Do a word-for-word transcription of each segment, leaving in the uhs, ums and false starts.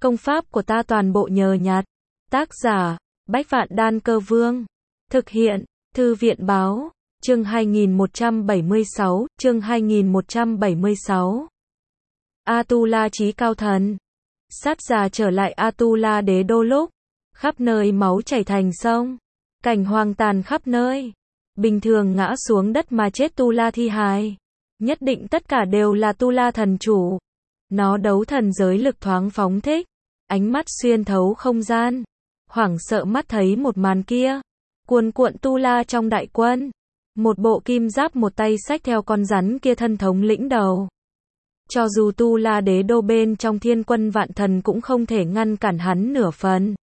Công pháp của ta toàn bộ nhờ nhặt. Tác giả, Bách Vạn Đan Cơ Vương. Thực hiện, Thư viện Báo. Chương hai nghìn một trăm bảy mươi sáu, chương hai nghìn một trăm bảy mươi sáu. Atula Chí Cao Thần. Sát già trở lại Atula đế đô lúc, khắp nơi máu chảy thành sông, cảnh hoang tàn khắp nơi. Bình thường ngã xuống đất mà chết Tu La thi hài, nhất định tất cả đều là Tu La thần chủ. Nó đấu thần giới lực thoáng phóng thích, ánh mắt xuyên thấu không gian, hoảng sợ mắt thấy một màn kia, cuồn cuộn Tu La trong đại quân, một bộ kim giáp một tay xách theo con rắn kia thân thống lĩnh đầu. Cho dù Tu La đế đô bên trong thiên quân vạn thần cũng không thể ngăn cản hắn nửa phần.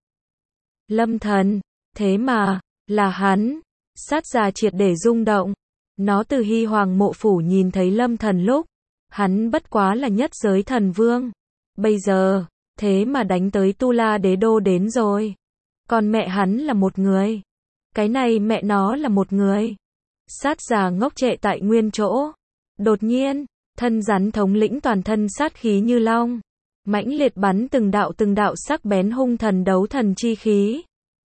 Lâm Thần, thế mà, là hắn. Sát già triệt để rung động. Nó từ Hy Hoàng mộ phủ nhìn thấy Lâm Thần lúc, hắn bất quá là nhất giới thần vương. Bây giờ, thế mà đánh tới Tu La đế đô đến rồi. Còn mẹ hắn là một người. Cái này mẹ nó là một người. Sát già ngốc trệ tại nguyên chỗ. Đột nhiên, thân rắn thống lĩnh toàn thân sát khí như long, mãnh liệt bắn từng đạo từng đạo sắc bén hung thần đấu thần chi khí,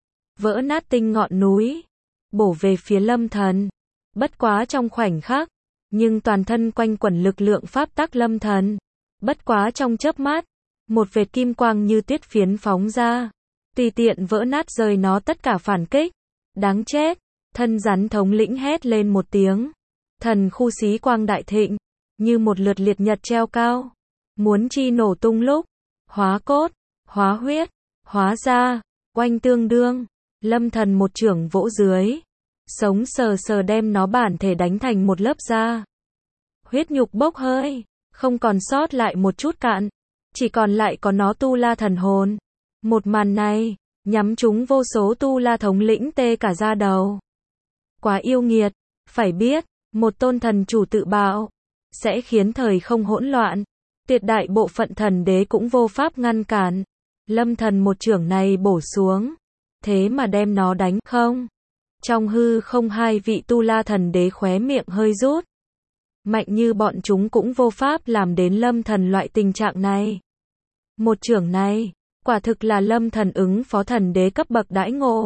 vỡ nát tinh ngọn núi, bổ về phía Lâm Thần. Bất quá trong khoảnh khắc, nhưng toàn thân quanh quẩn lực lượng pháp tắc Lâm Thần. Bất quá trong chớp mắt, một vệt kim quang như tuyết phiến phóng ra, tùy tiện vỡ nát rơi nó tất cả phản kích. Đáng chết, thân rắn thống lĩnh hét lên một tiếng. Thần khu xí quang đại thịnh, như một lượt liệt nhật treo cao, muốn chi nổ tung lúc, hóa cốt, hóa huyết, hóa da, oanh tương đương. Lâm Thần một chưởng vỗ dưới, sống sờ sờ đem nó bản thể đánh thành một lớp da. Huyết nhục bốc hơi, không còn sót lại một chút cạn, chỉ còn lại có nó Tu La thần hồn. Một màn này, nhắm trúng vô số Tu La thống lĩnh tê cả da đầu. Quá yêu nghiệt, phải biết, một tôn thần chủ tự bạo, sẽ khiến thời không hỗn loạn, tuyệt đại bộ phận thần đế cũng vô pháp ngăn cản. Lâm Thần một chưởng này bổ xuống, thế mà đem nó đánh không. Trong hư không hai vị Tu La thần đế khóe miệng hơi rút. Mạnh như bọn chúng cũng vô pháp làm đến Lâm Thần loại tình trạng này. Một chưởng này, quả thực là Lâm Thần ứng phó thần đế cấp bậc đãi ngộ.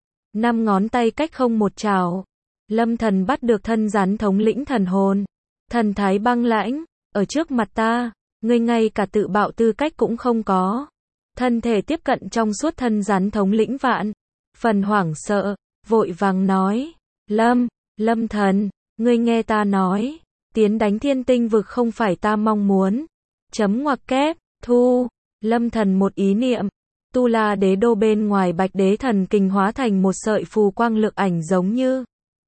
Năm ngón tay cách không một chảo, Lâm Thần bắt được thân rắn thống lĩnh thần hồn. Thần thái băng lãnh, ở trước mặt ta, ngươi ngay cả tự bạo tư cách cũng không có. Thân thể tiếp cận trong suốt thân rắn thống lĩnh vạn phần hoảng sợ, vội vàng nói, Lâm, Lâm Thần, ngươi nghe ta nói, tiến đánh thiên tinh vực không phải ta mong muốn. Chấm ngoặc kép, thu. Lâm Thần một ý niệm, Tu La đế đô bên ngoài bạch đế thần kình hóa thành một sợi phù quang lực ảnh giống như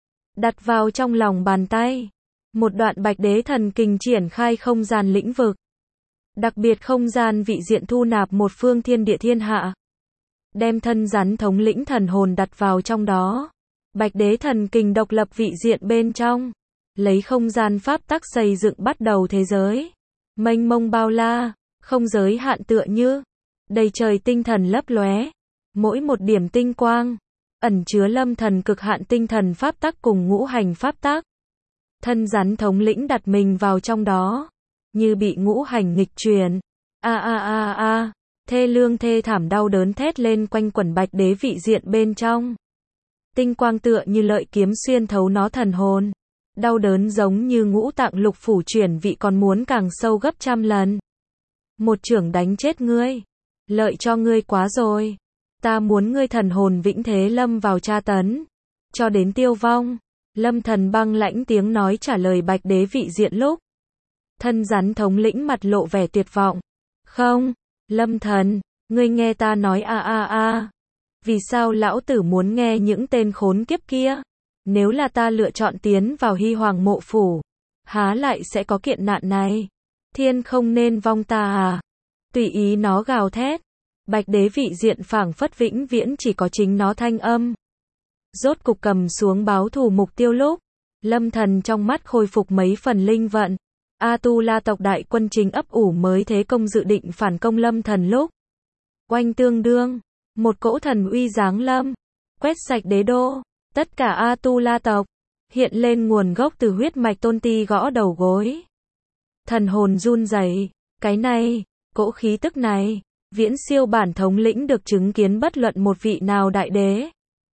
đặt vào trong lòng bàn tay. Một đoạn bạch đế thần kình triển khai không gian lĩnh vực. Đặc biệt không gian vị diện thu nạp một phương thiên địa thiên hạ. Đem thân rắn thống lĩnh thần hồn đặt vào trong đó. Bạch đế thần kình độc lập vị diện bên trong. Lấy không gian pháp tắc xây dựng bắt đầu thế giới. Mênh mông bao la, không giới hạn tựa như. Đầy trời tinh thần lấp lóe. Mỗi một điểm tinh quang, ẩn chứa Lâm Thần cực hạn tinh thần pháp tắc cùng ngũ hành pháp tắc. Thân rắn thống lĩnh đặt mình vào trong đó, như bị ngũ hành nghịch truyền. A a a a, thê lương thê thảm đau đớn thét lên quanh quẩn bạch đế vị diện bên trong. Tinh quang tựa như lợi kiếm xuyên thấu nó thần hồn. Đau đớn giống như ngũ tạng lục phủ chuyển vị còn muốn càng sâu gấp trăm lần. Một chưởng đánh chết ngươi. Lợi cho ngươi quá rồi. Ta muốn ngươi thần hồn vĩnh thế lâm vào tra tấn, cho đến tiêu vong. Lâm Thần băng lãnh tiếng nói trả lời bạch đế vị diện lúc. Thân rắn thống lĩnh mặt lộ vẻ tuyệt vọng. Không, Lâm Thần, ngươi nghe ta nói a a a. Vì sao lão tử muốn nghe những tên khốn kiếp kia? Nếu là ta lựa chọn tiến vào Hy Hoàng mộ phủ, há lại sẽ có kiện nạn này? Thiên không nên vong ta à? Tùy ý nó gào thét. Bạch đế vị diện phảng phất vĩnh viễn chỉ có chính nó thanh âm. Rốt cục cầm xuống báo thù mục tiêu lúc, Lâm Thần trong mắt khôi phục mấy phần linh vận. Atula tộc đại quân chính ấp ủ mới thế công dự định phản công Lâm Thần lúc. Oanh tương đương, một cỗ thần uy giáng lâm, quét sạch đế đô, tất cả Atula tộc, hiện lên nguồn gốc từ huyết mạch tôn ti gõ đầu gối. Thần hồn run rẩy, cái này, cỗ khí tức này, viễn siêu bản thống lĩnh được chứng kiến bất luận một vị nào đại đế.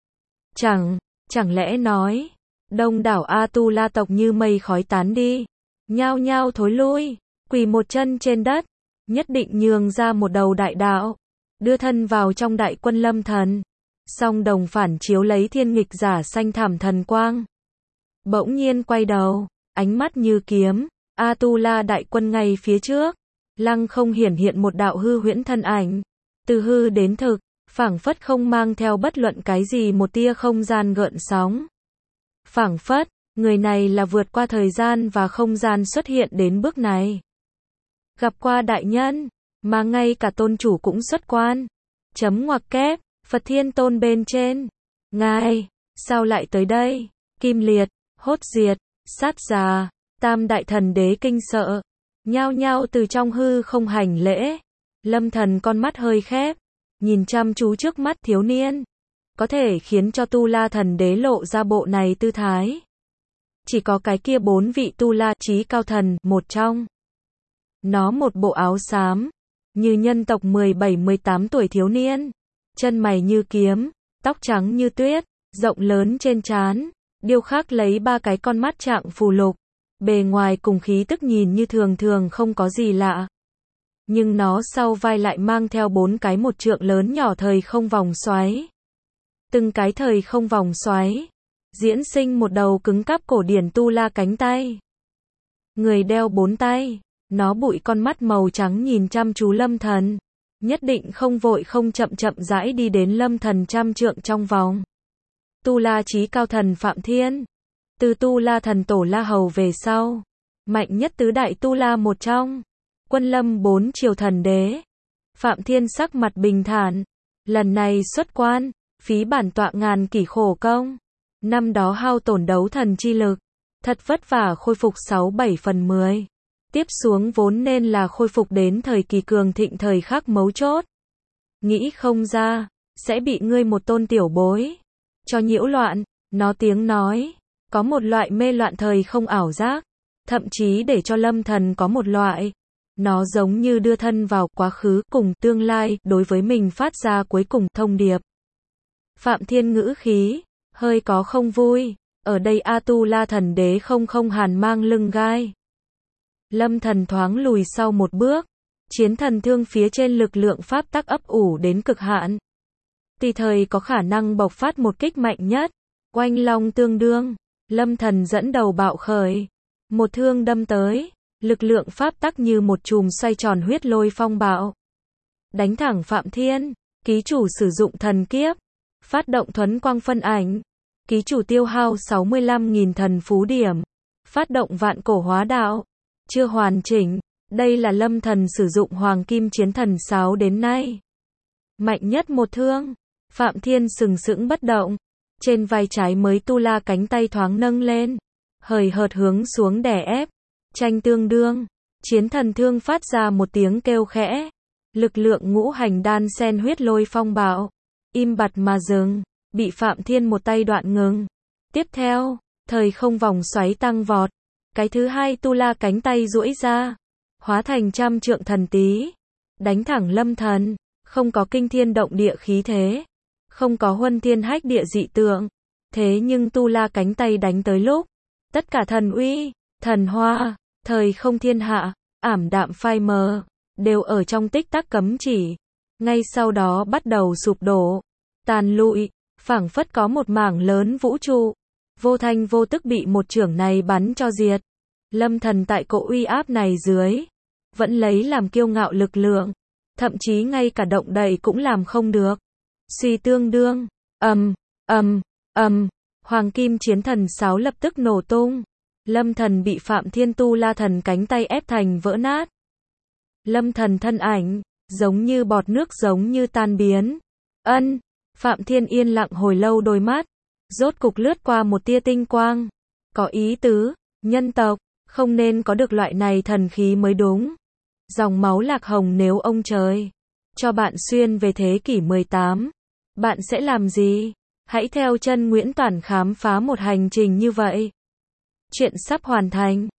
Chẳng, chẳng lẽ nói, đông đảo Atula tộc như mây khói tán đi, nhao nhao thối lui, quỳ một chân trên đất, nhất định nhường ra một đầu đại đạo, đưa thân vào trong đại quân Lâm Thần. Song đồng phản chiếu lấy thiên nghịch giả xanh thảm thần quang. Bỗng nhiên quay đầu, ánh mắt như kiếm, Atula đại quân ngay phía trước, lăng không hiển hiện một đạo hư huyễn thân ảnh, từ hư đến thực, phảng phất không mang theo bất luận cái gì một tia không gian gợn sóng. Phảng phất, người này là vượt qua thời gian và không gian xuất hiện đến bước này. Gặp qua đại nhân, mà ngay cả tôn chủ cũng xuất quan. Chấm ngoặc kép, Phật Thiên Tôn bên trên. Ngài, sao lại tới đây? Kim Liệt, Hốt Diệt, Sát Già, Tam Đại Thần Đế kinh sợ, nhao nhao từ trong hư không hành lễ. Lâm Thần con mắt hơi khép, nhìn chăm chú trước mắt thiếu niên, có thể khiến cho Tu La Thần Đế lộ ra bộ này tư thái. Chỉ có cái kia bốn vị Tu La chí cao thần, một trong. Nó một bộ áo xám, như nhân tộc mười bảy mười tám tuổi thiếu niên, chân mày như kiếm, tóc trắng như tuyết, rộng lớn trên trán, điêu khắc lấy ba cái con mắt trạng phù lục, bề ngoài cùng khí tức nhìn như thường thường không có gì lạ. Nhưng nó sau vai lại mang theo bốn cái một trượng lớn nhỏ thời không vòng xoáy. Từng cái thời không vòng xoáy, diễn sinh một đầu cứng cáp cổ điển Tu La cánh tay. Người đeo bốn tay, nó bụi con mắt màu trắng nhìn chăm chú Lâm Thần, nhất định không vội không chậm chậm rãi đi đến Lâm Thần trăm trượng trong vòng. Tu La chí cao thần Phạm Thiên, từ Tu La thần tổ La Hầu về sau, mạnh nhất tứ đại Tu La một trong, quân lâm bốn triều thần đế. Phạm Thiên sắc mặt bình thản, lần này xuất quan, phí bản tọa ngàn kỷ khổ công, năm đó hao tổn đấu thần chi lực, thật vất vả khôi phục sáu bảy phần mười. Tiếp xuống vốn nên là khôi phục đến thời kỳ cường thịnh thời khắc mấu chốt. Nghĩ không ra, sẽ bị ngươi một tôn tiểu bối cho nhiễu loạn. Nó tiếng nói, có một loại mê loạn thời không ảo giác, thậm chí để cho Lâm Thần có một loại, nó giống như đưa thân vào quá khứ cùng tương lai, đối với mình phát ra cuối cùng thông điệp. Phạm Thiên ngữ khí, hơi có không vui, ở đây Atula thần đế không không hàn mang lưng gai. Lâm Thần thoáng lùi sau một bước, chiến thần thương phía trên lực lượng pháp tắc ấp ủ đến cực hạn. Tùy thời có khả năng bộc phát một kích mạnh nhất, oanh long tương đương, Lâm Thần dẫn đầu bạo khởi, một thương đâm tới, lực lượng pháp tắc như một chùm xoay tròn huyết lôi phong bạo. Đánh thẳng Phạm Thiên, ký chủ sử dụng thần kiếp, phát động thuấn quang phân ảnh, ký chủ tiêu hao sáu mươi lăm nghìn thần phú điểm, phát động vạn cổ hóa đạo. Chưa hoàn chỉnh, đây là Lâm Thần sử dụng Hoàng Kim Chiến Thần Sáo đến nay mạnh nhất một thương. Phạm Thiên sừng sững bất động, trên vai trái mới Tu La cánh tay thoáng nâng lên, hời hợt hướng xuống đè ép, tranh tương đương, chiến thần thương phát ra một tiếng kêu khẽ, lực lượng ngũ hành đan sen huyết lôi phong bạo, im bặt mà dừng, bị Phạm Thiên một tay đoạn ngừng. Tiếp theo, thời không vòng xoáy tăng vọt, cái thứ hai Tu La cánh tay duỗi ra, hóa thành trăm trượng thần tí, đánh thẳng Lâm Thần, không có kinh thiên động địa khí thế, không có huân thiên hách địa dị tượng, thế nhưng Tu La cánh tay đánh tới lúc, tất cả thần uy, thần hoa, thời không thiên hạ, ảm đạm phai mờ, đều ở trong tích tắc cấm chỉ, ngay sau đó bắt đầu sụp đổ, tàn lụi, phảng phất có một mảng lớn vũ trụ, vô thanh vô tức bị một chưởng này bắn cho diệt. Lâm Thần tại cỗ uy áp này dưới, vẫn lấy làm kiêu ngạo lực lượng, thậm chí ngay cả động đậy cũng làm không được. Suy tương đương, ầm, ầm, ầm, Hoàng Kim Chiến Thần Sáo lập tức nổ tung. Lâm Thần bị Phạm Thiên Tu La thần cánh tay ép thành vỡ nát. Lâm Thần thân ảnh, giống như bọt nước giống như tan biến. Ân, Phạm Thiên yên lặng hồi lâu đôi mắt, rốt cục lướt qua một tia tinh quang. Có ý tứ, nhân tộc, không nên có được loại này thần khí mới đúng. Dòng máu lạc hồng nếu ông trời cho bạn xuyên về thế kỷ mười tám, bạn sẽ làm gì? Hãy theo chân Nguyễn Toản khám phá một hành trình như vậy. Chuyện sắp hoàn thành.